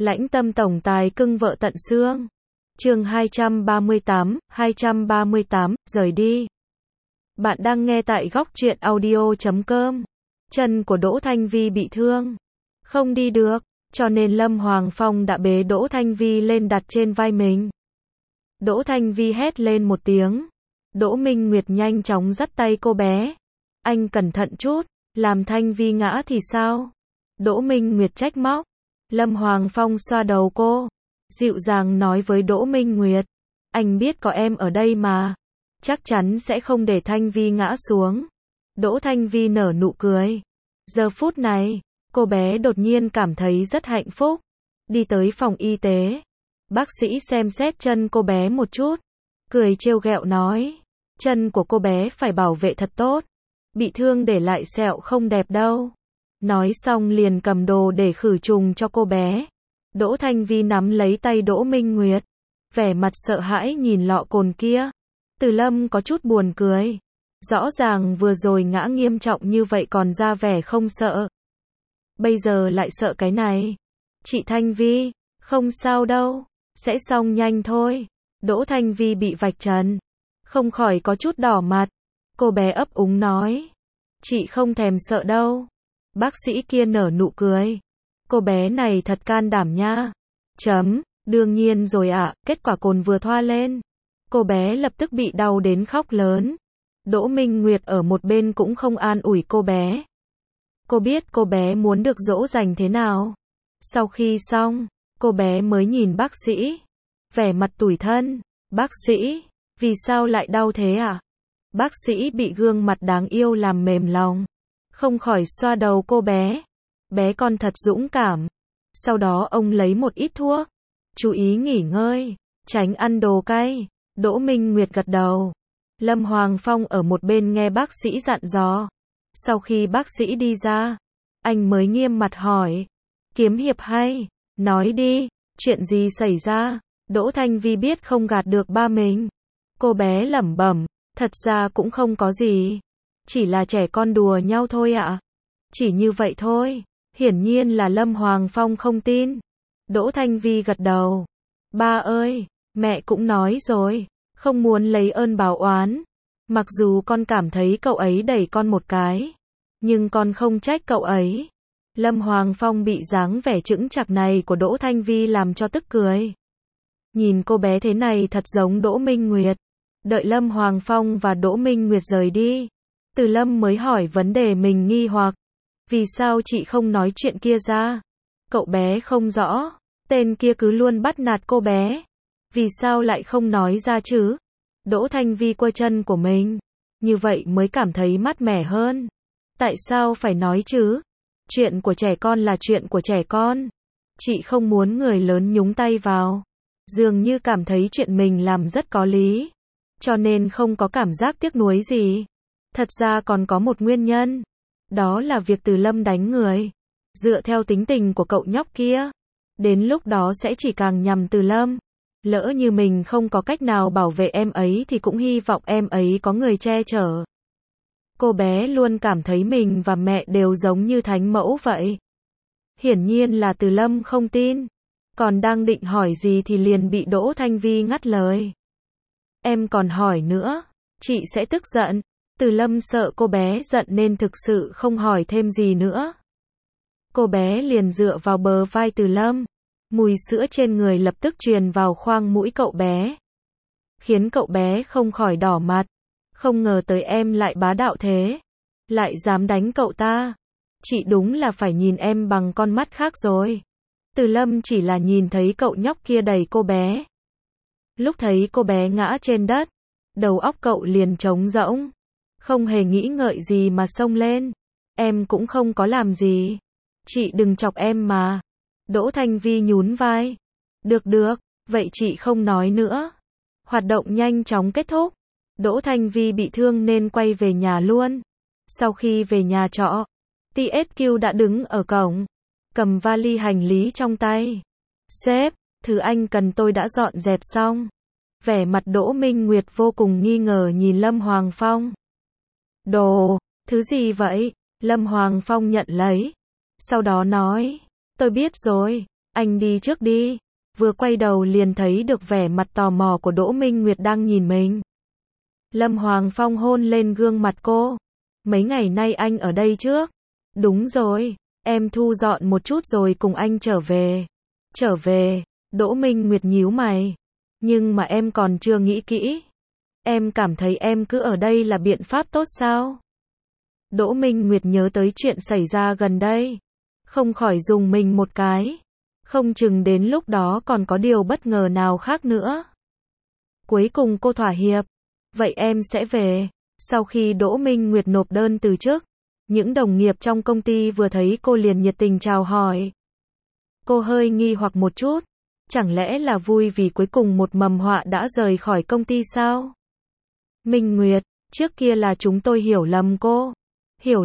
Lãnh tâm tổng tài cưng vợ tận xương. Chương 238, rời đi. Bạn đang nghe tại góc truyện audio.com. Chân của Đỗ Thanh Vi bị thương, không đi được, cho nên Lâm Hoàng Phong đã bế Đỗ Thanh Vi lên đặt trên vai mình. Đỗ Thanh Vi hét lên một tiếng. Đỗ Minh Nguyệt nhanh chóng dắt tay cô bé. Anh cẩn thận chút, làm Thanh Vi ngã thì sao? Đỗ Minh Nguyệt trách móc. Lâm Hoàng Phong xoa đầu cô, dịu dàng nói với Đỗ Minh Nguyệt. Anh biết có em ở đây mà, chắc chắn sẽ không để Thanh Vi ngã xuống. Đỗ Thanh Vi nở nụ cười. Giờ phút này, cô bé đột nhiên cảm thấy rất hạnh phúc. Đi tới phòng y tế. Bác sĩ xem xét chân cô bé một chút, cười trêu ghẹo nói. Chân của cô bé phải bảo vệ thật tốt. Bị thương để lại sẹo không đẹp đâu. Nói xong liền cầm đồ để khử trùng cho cô bé. Đỗ Thanh Vi nắm lấy tay Đỗ Minh Nguyệt, vẻ mặt sợ hãi nhìn lọ cồn kia. Từ Lâm có chút buồn cười. Rõ ràng vừa rồi ngã nghiêm trọng như vậy còn ra vẻ không sợ. Bây giờ lại sợ cái này. Chị Thanh Vi, không sao đâu, sẽ xong nhanh thôi. Đỗ Thanh Vi bị vạch trần, không khỏi có chút đỏ mặt. Cô bé ấp úng nói. Chị không thèm sợ đâu. Bác sĩ kia nở nụ cười. Cô bé này thật can đảm nha. Đương nhiên rồi ạ, kết quả cồn vừa thoa lên. Cô bé lập tức bị đau đến khóc lớn. Đỗ Minh Nguyệt ở một bên cũng không an ủi cô bé. Cô biết cô bé muốn được dỗ dành thế nào. Sau khi xong, cô bé mới nhìn bác sĩ, vẻ mặt tủi thân. Bác sĩ, vì sao lại đau thế ạ? Bác sĩ bị gương mặt đáng yêu làm mềm lòng, không khỏi xoa đầu cô bé. Bé con thật dũng cảm. Sau đó ông lấy một ít thuốc. Chú ý nghỉ ngơi, tránh ăn đồ cay. Đỗ Minh Nguyệt gật đầu. Lâm Hoàng Phong ở một bên nghe bác sĩ dặn dò. Sau khi bác sĩ đi ra, anh mới nghiêm mặt hỏi. Kiếm hiệp hay, nói đi, chuyện gì xảy ra? Đỗ Thanh Vi biết không gạt được ba mình. Cô bé lẩm bẩm, thật ra cũng không có gì. Chỉ là trẻ con đùa nhau thôi ạ. Chỉ như vậy thôi. Hiển nhiên là Lâm Hoàng Phong không tin. Đỗ Thanh Vi gật đầu. Ba ơi, mẹ cũng nói rồi, không muốn lấy ơn báo oán. Mặc dù con cảm thấy cậu ấy đẩy con một cái, nhưng con không trách cậu ấy. Lâm Hoàng Phong bị dáng vẻ chững chạc này của Đỗ Thanh Vi làm cho tức cười. Nhìn cô bé thế này thật giống Đỗ Minh Nguyệt. Đợi Lâm Hoàng Phong và Đỗ Minh Nguyệt rời đi, Từ Lâm mới hỏi vấn đề mình nghi hoặc. Vì sao chị không nói chuyện kia ra? Cậu bé không rõ. Tên kia cứ luôn bắt nạt cô bé. Vì sao lại không nói ra chứ? Đỗ Thanh Vi quơ chân của mình. Như vậy mới cảm thấy mát mẻ hơn. Tại sao phải nói chứ? Chuyện của trẻ con là chuyện của trẻ con. Chị không muốn người lớn nhúng tay vào. Dường như cảm thấy chuyện mình làm rất có lý, cho nên không có cảm giác tiếc nuối gì. Thật ra còn có một nguyên nhân. Đó là việc Từ Lâm đánh người. Dựa theo tính tình của cậu nhóc kia, đến lúc đó sẽ chỉ càng nhằm Từ Lâm. Lỡ như mình không có cách nào bảo vệ em ấy thì cũng hy vọng em ấy có người che chở. Cô bé luôn cảm thấy mình và mẹ đều giống như thánh mẫu vậy. Hiển nhiên là Từ Lâm không tin. Còn đang định hỏi gì thì liền bị Đỗ Thanh Vi ngắt lời. Em còn hỏi nữa, chị sẽ tức giận. Từ Lâm sợ cô bé giận nên thực sự không hỏi thêm gì nữa. Cô bé liền dựa vào bờ vai Từ Lâm. Mùi sữa trên người lập tức truyền vào khoang mũi cậu bé, khiến cậu bé không khỏi đỏ mặt. Không ngờ tới em lại bá đạo thế, lại dám đánh cậu ta. Chị đúng là phải nhìn em bằng con mắt khác rồi. Từ Lâm chỉ là nhìn thấy cậu nhóc kia đẩy cô bé. Lúc thấy cô bé ngã trên đất, đầu óc cậu liền trống rỗng, không hề nghĩ ngợi gì mà xông lên. Em cũng không có làm gì. Chị đừng chọc em mà. Đỗ Thanh Vi nhún vai. Được, vậy chị không nói nữa. Hoạt động nhanh chóng kết thúc. Đỗ Thanh Vi bị thương nên quay về nhà luôn. Sau khi về nhà trọ, TSQ đã đứng ở cổng, cầm vali hành lý trong tay. Sếp, thứ anh cần tôi đã dọn dẹp xong. Vẻ mặt Đỗ Minh Nguyệt vô cùng nghi ngờ nhìn Lâm Hoàng Phong. Đồ, thứ gì vậy? Lâm Hoàng Phong nhận lấy. Sau đó nói, tôi biết rồi, Anh đi trước đi. Vừa quay đầu liền thấy được vẻ mặt tò mò của Đỗ Minh Nguyệt đang nhìn mình. Lâm Hoàng Phong hôn lên gương mặt cô. Mấy ngày nay anh ở đây trước. Đúng rồi, em thu dọn một chút rồi cùng anh trở về. Trở về, Đỗ Minh Nguyệt nhíu mày. Nhưng mà em còn chưa nghĩ kỹ. Em cảm thấy em cứ ở đây là biện pháp tốt sao? Đỗ Minh Nguyệt nhớ tới chuyện xảy ra gần đây. Không khỏi dùng mình một cái. Không chừng đến lúc đó còn có điều bất ngờ nào khác nữa. Cuối cùng cô thỏa hiệp. Vậy em sẽ về. Sau khi Đỗ Minh Nguyệt nộp đơn từ chức, những đồng nghiệp trong công ty vừa thấy cô liền nhiệt tình chào hỏi. Cô hơi nghi hoặc một chút. Chẳng lẽ là vui vì cuối cùng một mầm họa đã rời khỏi công ty sao? Minh Nguyệt, trước kia là chúng tôi hiểu lầm cô. Hiểu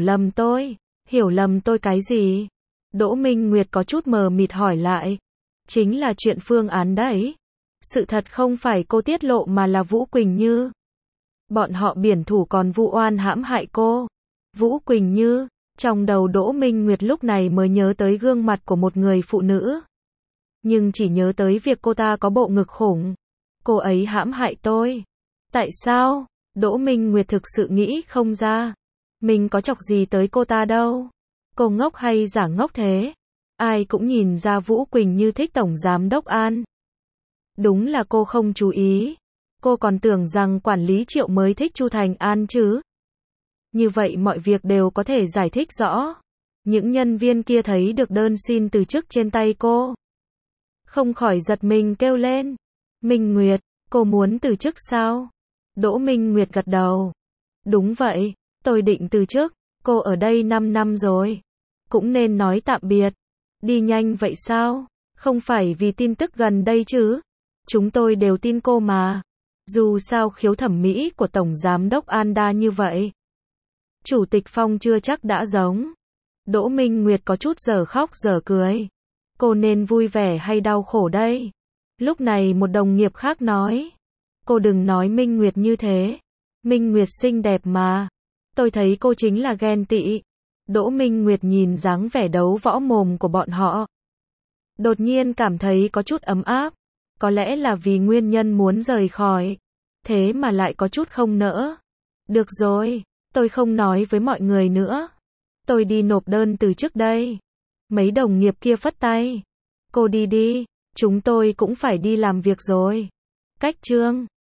lầm tôi cái gì? Đỗ Minh Nguyệt có chút mờ mịt hỏi lại. Chính là chuyện phương án đấy. Sự thật không phải cô tiết lộ mà là Vũ Quỳnh Như. Bọn họ biển thủ còn vu oan hãm hại cô. Vũ Quỳnh Như, trong đầu Đỗ Minh Nguyệt lúc này mới nhớ tới gương mặt của một người phụ nữ. Nhưng chỉ nhớ tới việc cô ta có bộ ngực khủng. Cô ấy hãm hại tôi. Tại sao? Đỗ Minh Nguyệt thực sự nghĩ không ra. Mình có chọc gì tới cô ta đâu. Cô ngốc hay giả ngốc thế? Ai cũng nhìn ra Vũ Quỳnh Như thích Tổng Giám Đốc An. Đúng là cô không chú ý. Cô còn tưởng rằng quản lý Triệu mới thích Chu Thành An chứ. Như vậy mọi việc đều có thể giải thích rõ. Những nhân viên kia thấy được đơn xin từ chức trên tay cô. Không khỏi giật mình kêu lên. Minh Nguyệt, cô muốn từ chức sao? Đỗ Minh Nguyệt gật đầu. Đúng vậy, tôi định từ chức. Cô ở đây 5 năm rồi. Cũng nên nói tạm biệt. Đi nhanh vậy sao? Không phải vì tin tức gần đây chứ? Chúng tôi đều tin cô mà. Dù sao khiếu thẩm mỹ của Tổng Giám Đốc An đa như vậy. Chủ tịch Phong chưa chắc đã giống. Đỗ Minh Nguyệt có chút dở khóc dở cười. Cô nên vui vẻ hay đau khổ đây? Lúc này một đồng nghiệp khác nói. Cô đừng nói Minh Nguyệt như thế. Minh Nguyệt xinh đẹp mà. Tôi thấy cô chính là ghen tị. Đỗ Minh Nguyệt nhìn dáng vẻ đấu võ mồm của bọn họ. Đột nhiên cảm thấy có chút ấm áp. Có lẽ là vì nguyên nhân muốn rời khỏi. Thế mà lại có chút không nỡ. Được rồi, tôi không nói với mọi người nữa. Tôi đi nộp đơn từ chức đây. Mấy đồng nghiệp kia phất tay. Cô đi đi, chúng tôi cũng phải đi làm việc rồi. Cách chương